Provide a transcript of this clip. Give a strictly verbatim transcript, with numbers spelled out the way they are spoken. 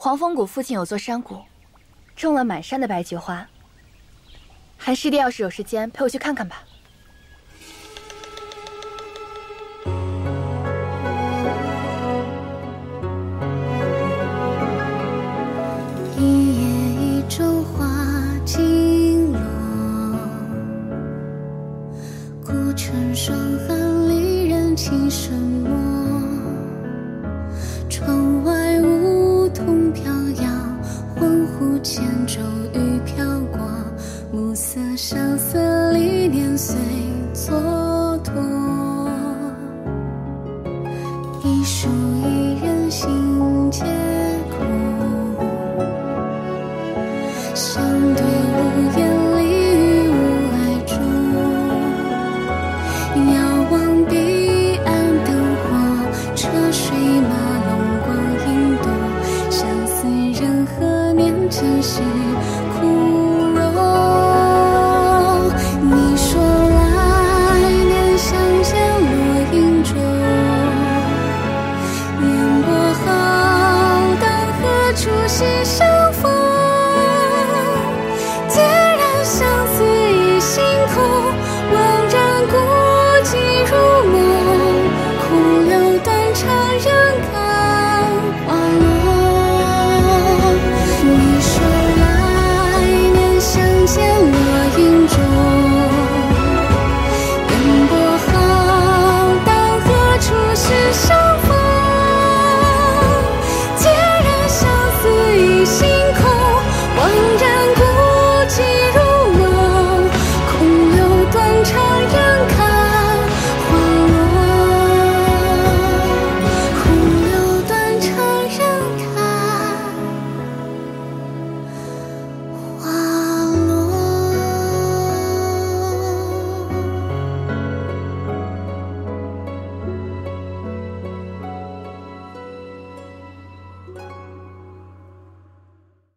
黄风谷附近有座山谷，种了满山的白菊花。韩师弟要是有时间，陪我去看看吧。 一叶一舟花尽落，孤城霜寒离人情深默。窗外梧桐飘摇，恍惚间骤雨飘过，暮色萧瑟里年岁蹉跎。一树一人心皆苦，相对无言里与无爱中。遥望彼岸灯火，车水马龙光阴多。相思人何年，前世